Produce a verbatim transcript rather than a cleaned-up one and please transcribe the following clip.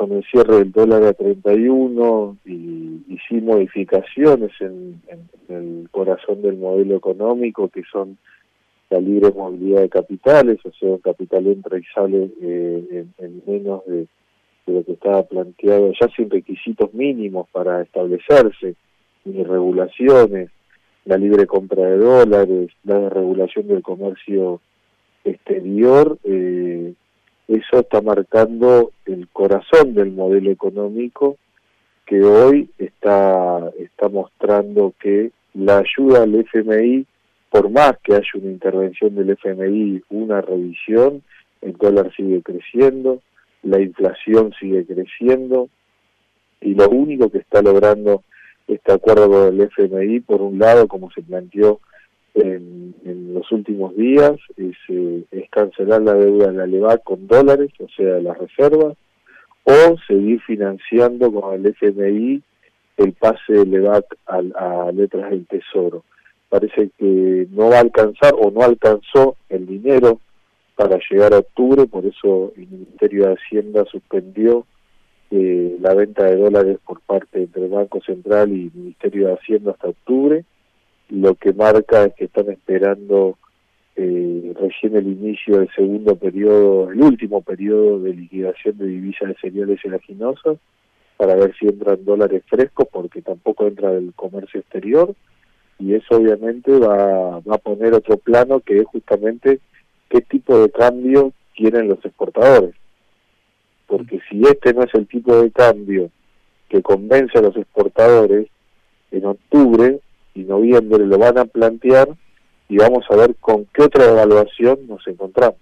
con el cierre del dólar a treinta y uno y, y sin modificaciones en, en, en el corazón del modelo económico, que son la libre movilidad de capitales, o sea, el capital entra y sale eh, en, en menos de, de lo que estaba planteado, ya sin requisitos mínimos para establecerse, ni regulaciones, la libre compra de dólares, la regulación del comercio exterior, eh, eso está marcando el corazón del modelo económico, que hoy está, está mostrando que la ayuda al F M I, por más que haya una intervención del F M I, una revisión, el dólar sigue creciendo, la inflación sigue creciendo, y lo único que está logrando este acuerdo del F M I, por un lado, como se planteó en, en los últimos días, es, eh, es cancelar la deuda de la LEVAC con dólares, o sea, las reservas, o seguir financiando con el F M I el pase de LEVAC a, a letras del Tesoro. Parece que no va a alcanzar o no alcanzó el dinero para llegar a octubre, por eso el Ministerio de Hacienda suspendió eh, la venta de dólares por parte entre el Banco Central y el Ministerio de Hacienda hasta octubre. Lo que marca es que están esperando eh, recién el inicio del segundo periodo, el último periodo de liquidación de divisas de cereales oleaginosas, para ver si entran dólares frescos, porque tampoco entra del comercio exterior, y eso obviamente va, va a poner otro plano, que es justamente qué tipo de cambio quieren los exportadores. Porque si este no es el tipo de cambio que convence a los exportadores, en octubre y noviembre lo van a plantear y vamos a ver con qué otra evaluación nos encontramos.